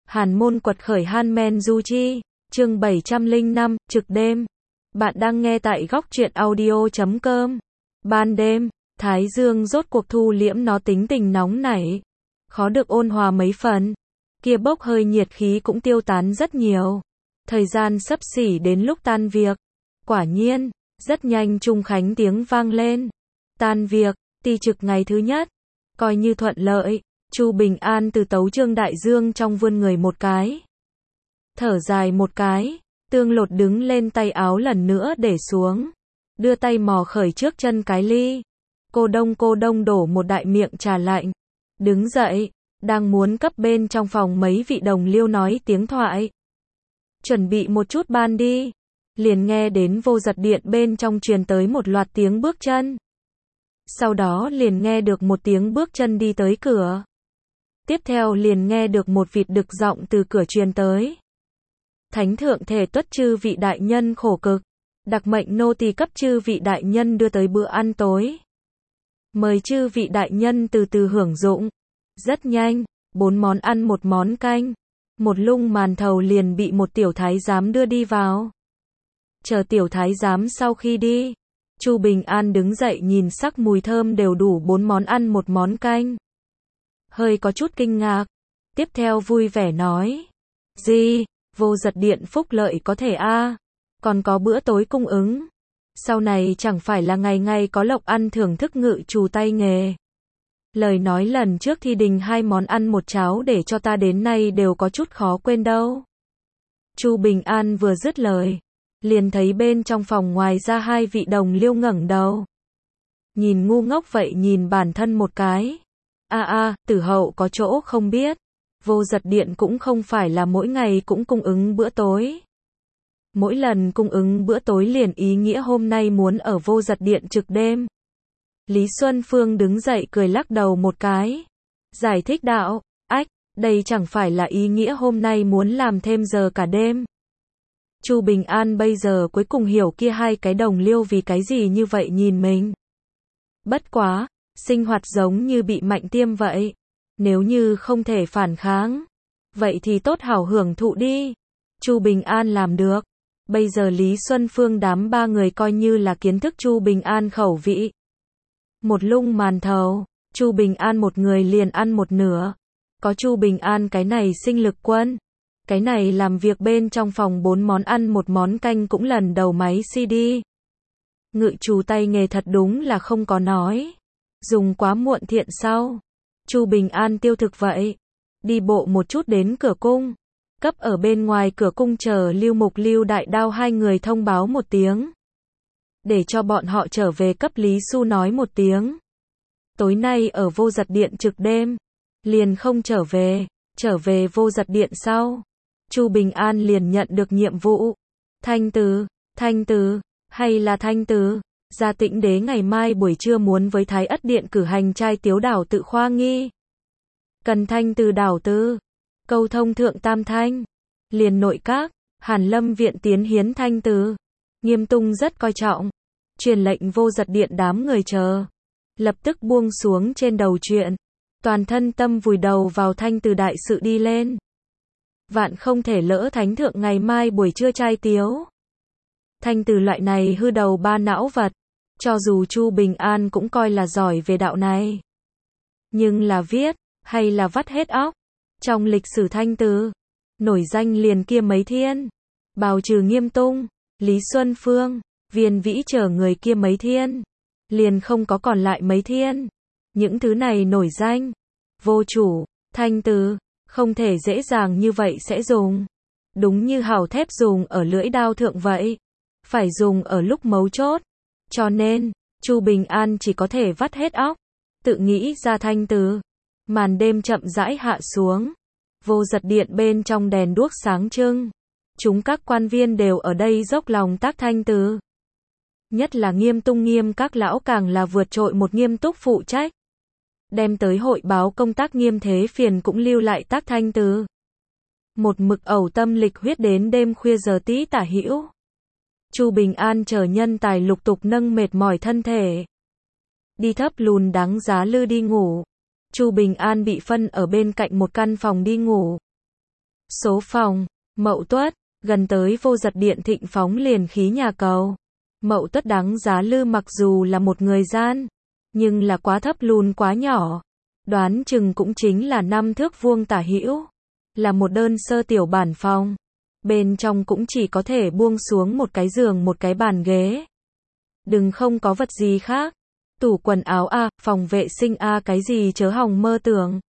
Hàn môn quật khởi Han Du Chi, chương 705, trực đêm. Bạn đang nghe tại góc truyện audio.com. Ban đêm, Thái Dương rốt cuộc thu liễm nó tính tình nóng nảy. Khó được ôn hòa mấy phần. Kia bốc hơi nhiệt khí cũng tiêu tán rất nhiều. Thời gian xấp xỉ đến lúc tan việc. Quả nhiên, rất nhanh Trung Khánh tiếng vang lên. Tan việc, ti trực ngày thứ nhất. Coi như thuận lợi. Chu Bình An từ tấu Trương Đại Dương trong vươn người một cái. Thở dài một cái, Tương Lột đứng lên tay áo lần nữa để xuống. Đưa tay mò khởi trước chân cái ly. Cô đông đổ một đại miệng trà lạnh. Đứng dậy, đang muốn cấp bên trong phòng mấy vị đồng liêu nói tiếng thoại. Chuẩn bị một chút ban đi. Liền nghe đến Vô Giật Điện bên trong truyền tới một loạt tiếng bước chân. Sau đó liền nghe được một tiếng bước chân đi tới cửa. Tiếp theo liền nghe được một vịt đực giọng từ cửa truyền tới. Thánh thượng thể tuất chư vị đại nhân khổ cực. Đặc mệnh nô tỳ cấp chư vị đại nhân đưa tới bữa ăn tối. Mời chư vị đại nhân từ từ hưởng dụng. Rất nhanh, 4 món ăn một món canh. Một lung màn thầu liền bị một tiểu thái giám đưa đi vào. Chờ tiểu thái giám sau khi đi, Chu Bình An đứng dậy nhìn sắc mùi thơm đều đủ 4 món ăn một món canh. Hơi có chút kinh ngạc. Tiếp theo vui vẻ nói. Gì, Vô Giật Điện phúc lợi có thể a, còn có bữa tối cung ứng. Sau này chẳng phải là ngày ngày có lộc ăn thưởng thức ngự trù tay nghề. Lời nói lần trước thì đình 2 món ăn một cháo để cho ta đến nay đều có chút khó quên đâu. Chu Bình An vừa dứt lời, liền thấy bên trong phòng ngoài ra 2 vị đồng liêu ngẩng đầu. Nhìn ngu ngốc vậy nhìn bản thân một cái. Tử hậu có chỗ không biết. Vô Giật Điện cũng không phải là mỗi ngày cũng cung ứng bữa tối. Mỗi lần cung ứng bữa tối liền ý nghĩa hôm nay muốn ở Vô Giật Điện trực đêm. Lý Xuân Phương đứng dậy cười lắc đầu một cái. Giải thích đạo, đây chẳng phải là ý nghĩa hôm nay muốn làm thêm giờ cả đêm. Chu Bình An bây giờ cuối cùng hiểu kia 2 cái đồng liêu vì cái gì như vậy nhìn mình. Bất quá, sinh hoạt giống như bị mạnh tiêm vậy. Nếu như không thể phản kháng, vậy thì tốt hảo hưởng thụ đi. Chu Bình An làm được. Bây giờ Lý Xuân Phương đám 3 người coi như là kiến thức Chu Bình An khẩu vị. Một lung màn thầu, Chu Bình An một người liền ăn một nửa. Có Chu Bình An cái này sinh lực quân. Cái này làm việc bên trong phòng 4 món ăn một món canh cũng lần đầu máy CD. Ngự trù tay nghề thật đúng là không có nói. Dùng quá muộn thiện sau. Chu Bình An tiêu thực vậy. Đi bộ một chút đến cửa cung. Cấp ở bên ngoài cửa cung chờ Lưu Mục Lưu Đại Đao 2 người thông báo một tiếng. Để cho bọn họ trở về cấp Lý Xu nói một tiếng. Tối nay ở Vô Giật Điện trực đêm. Liền không trở về Vô Giật Điện sau. Chu Bình An liền nhận được nhiệm vụ. Thanh Từ, hay là Thanh Từ, Gia Tĩnh Đế ngày mai buổi trưa muốn với Thái Ất Điện cử hành trai tiếu đảo tự khoa nghi. Cần Thanh Từ đảo tư, câu thông thượng tam thanh. Liền nội các, Hàn Lâm viện tiến hiến Thanh Từ. Nghiêm Tung rất coi trọng. Truyền lệnh Vô Giật Điện đám người chờ. Lập tức buông xuống trên đầu chuyện. Toàn thân tâm vùi đầu vào Thanh Từ đại sự đi lên. Vạn không thể lỡ thánh thượng ngày mai buổi trưa trai tiếu. Thanh Từ loại này hư đầu ba não vật. Cho dù Chu Bình An cũng coi là giỏi về đạo này. Nhưng là viết, hay là vắt hết óc. Trong lịch sử Thanh Từ, nổi danh liền kia mấy thiên. Bào trừ Nghiêm Tung, Lý Xuân Phương, Viên Vĩ chờ người kia mấy thiên. Liền không có còn lại mấy thiên. Những thứ này nổi danh. Vô chủ, Thanh Từ, không thể dễ dàng như vậy sẽ dùng. Đúng như hào thép dùng ở lưỡi đao thượng vậy. Phải dùng ở lúc mấu chốt. Cho nên, Chu Bình An chỉ có thể vắt hết óc. Tự nghĩ ra Thanh Từ. Màn đêm chậm rãi hạ xuống. Vô Giật Điện bên trong đèn đuốc sáng trưng. Chúng các quan viên đều ở đây dốc lòng tác Thanh Từ. Nhất là Nghiêm Tung Nghiêm các lão càng là vượt trội một nghiêm túc phụ trách. Đem tới hội báo công tác Nghiêm Thế Phiền cũng lưu lại tác Thanh Từ. Một mực ẩu tâm lịch huyết đến đêm khuya giờ tí tả hữu. Chu Bình An chờ nhân tài lục tục nâng mệt mỏi thân thể. Đi thấp lùn đáng giá lư đi ngủ. Chu Bình An bị phân ở bên cạnh một căn phòng đi ngủ. Số phòng, Mậu Tuất, gần tới vô giật điện thịnh phóng liền khí nhà cầu. Mậu Tuất đáng giá Lư mặc dù là một người gian, nhưng là quá thấp lùn quá nhỏ. Đoán chừng cũng chính là 5 thước vuông tả hữu. Là một đơn sơ tiểu bản phòng. Bên trong cũng chỉ có thể buông xuống một cái giường một cái bàn ghế. Đừng không có vật gì khác. Tủ quần áo a, phòng vệ sinh a, cái gì chớ hòng mơ tưởng.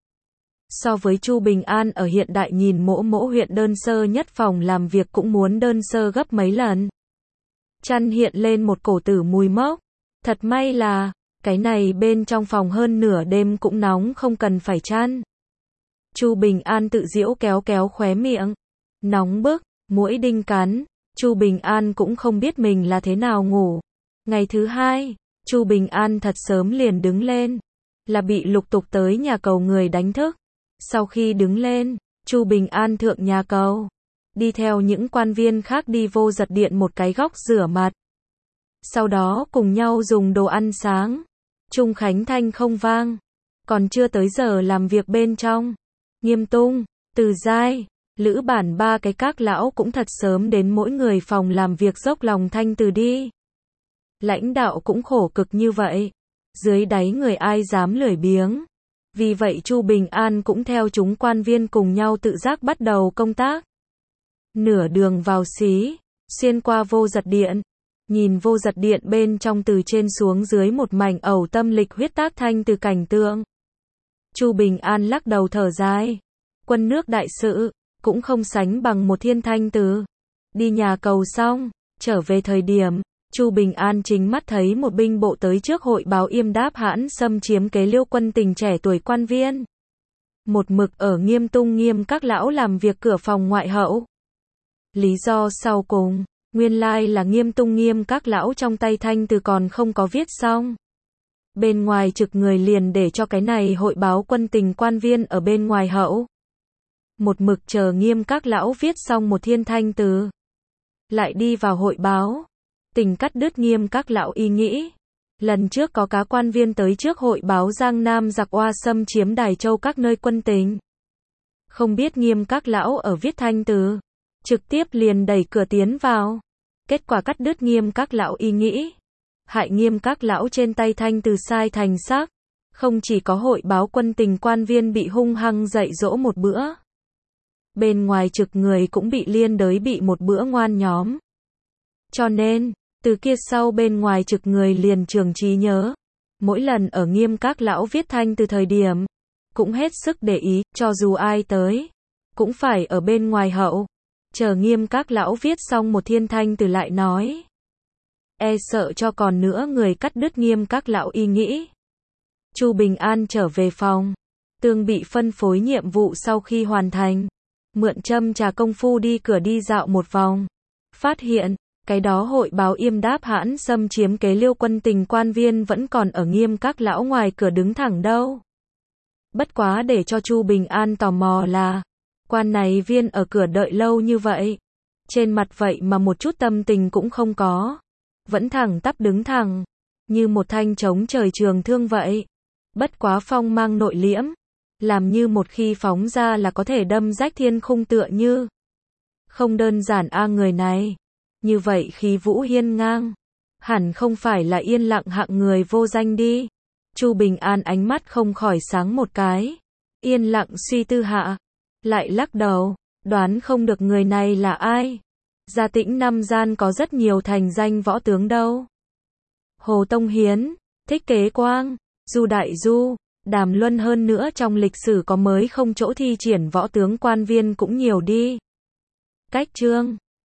So với Chu Bình An ở hiện đại nhìn mỗ huyện đơn sơ nhất phòng làm việc cũng muốn đơn sơ gấp mấy lần. Chăn hiện lên một cổ tử mùi mốc. Thật may là, cái này bên trong phòng hơn nửa đêm cũng nóng không cần phải chăn. Chu Bình An tự giễu kéo kéo khóe miệng. Nóng bức, muỗi đinh cắn. Chu Bình An cũng không biết mình là thế nào ngủ. Ngày thứ hai, Chu Bình An thật sớm liền đứng lên. Là bị lục tục tới nhà cầu người đánh thức. Sau khi đứng lên, Chu Bình An thượng nhà cầu. Đi theo những quan viên khác đi vô giật điện một cái góc rửa mặt. Sau đó cùng nhau dùng đồ ăn sáng. Trung Khánh thanh không vang. Còn chưa tới giờ làm việc bên trong. Nghiêm Tung, Từ Giai, Lữ Bản ba cái các lão cũng thật sớm đến mỗi người phòng làm việc dốc lòng thanh từ đi. Lãnh đạo cũng khổ cực như vậy. Dưới đáy người ai dám lười biếng. Vì vậy Chu Bình An cũng theo chúng quan viên cùng nhau tự giác bắt đầu công tác. Nửa đường vào xí, xuyên qua vô giật điện. Nhìn vô giật điện bên trong từ trên xuống dưới một mảnh ẩu tâm lịch huyết tác thanh từ cảnh tượng. Chu Bình An lắc đầu thở dài. Quân nước đại sự, cũng không sánh bằng một thiên thanh từ. Đi nhà cầu xong, trở về thời điểm, Chu Bình An chính mắt thấy một binh bộ tới trước hội báo yêm đáp hãn xâm chiếm kế Liêu quân tình trẻ tuổi quan viên. Một mực ở Nghiêm Tung Nghiêm các lão làm việc cửa phòng ngoại hậu. Lý do sau cùng, nguyên lai là Nghiêm Tung Nghiêm các lão trong tay thanh từ còn không có viết xong. Bên ngoài trực người liền để cho cái này hội báo quân tình quan viên ở bên ngoài hậu. Một mực chờ Nghiêm các lão viết xong một thiên thanh từ. Lại đi vào hội báo. Tình cắt đứt Nghiêm các lão ý nghĩ. Lần trước có cá quan viên tới trước hội báo Giang Nam giặc oa xâm chiếm Đài Châu các nơi quân tình. Không biết Nghiêm các lão ở viết thanh từ. Trực tiếp liền đẩy cửa tiến vào. Kết quả cắt đứt Nghiêm các lão ý nghĩ. Hại Nghiêm các lão trên tay thanh từ sai thành xác. Không chỉ có hội báo quân tình quan viên bị hung hăng dạy dỗ một bữa. Bên ngoài trực người cũng bị liên đới bị một bữa ngoan nhóm. Cho nên, từ kia sau bên ngoài trực người liền trường trí nhớ. Mỗi lần ở Nghiêm các lão viết thanh từ thời điểm, cũng hết sức để ý, cho dù ai tới, cũng phải ở bên ngoài hậu. Chờ Nghiêm các lão viết xong một thiên thanh từ lại nói. E sợ cho còn nữa người cắt đứt Nghiêm các lão ý nghĩ. Chu Bình An trở về phòng. Tương bị phân phối nhiệm vụ sau khi hoàn thành. Mượn châm trà công phu đi cửa đi dạo một vòng. Phát hiện, cái đó hội báo yêm đáp hãn xâm chiếm kế Liêu quân tình quan viên vẫn còn ở Nghiêm các lão ngoài cửa đứng thẳng đâu. Bất quá để cho Chu Bình An tò mò là, quan này viên ở cửa đợi lâu như vậy. Trên mặt vậy mà một chút tâm tình cũng không có. Vẫn thẳng tắp đứng thẳng, như một thanh trống trời trường thương vậy. Bất quá phong mang nội liễm, làm như một khi phóng ra là có thể đâm rách thiên khung tựa như. Không đơn giản người này. Như vậy khí vũ hiên ngang. Hẳn không phải là yên lặng hạng người vô danh đi. Chu Bình An ánh mắt không khỏi sáng một cái. Yên lặng suy tư hạ. Lại lắc đầu, đoán không được người này là ai. Gia Tĩnh năm gian có rất nhiều thành danh võ tướng đâu. Hồ Tông Hiến, Thích Kế Quang, Du Đại Du, Đàm Luân, hơn nữa trong lịch sử có mới không chỗ thi triển võ tướng quan viên cũng nhiều đi. Cách Trương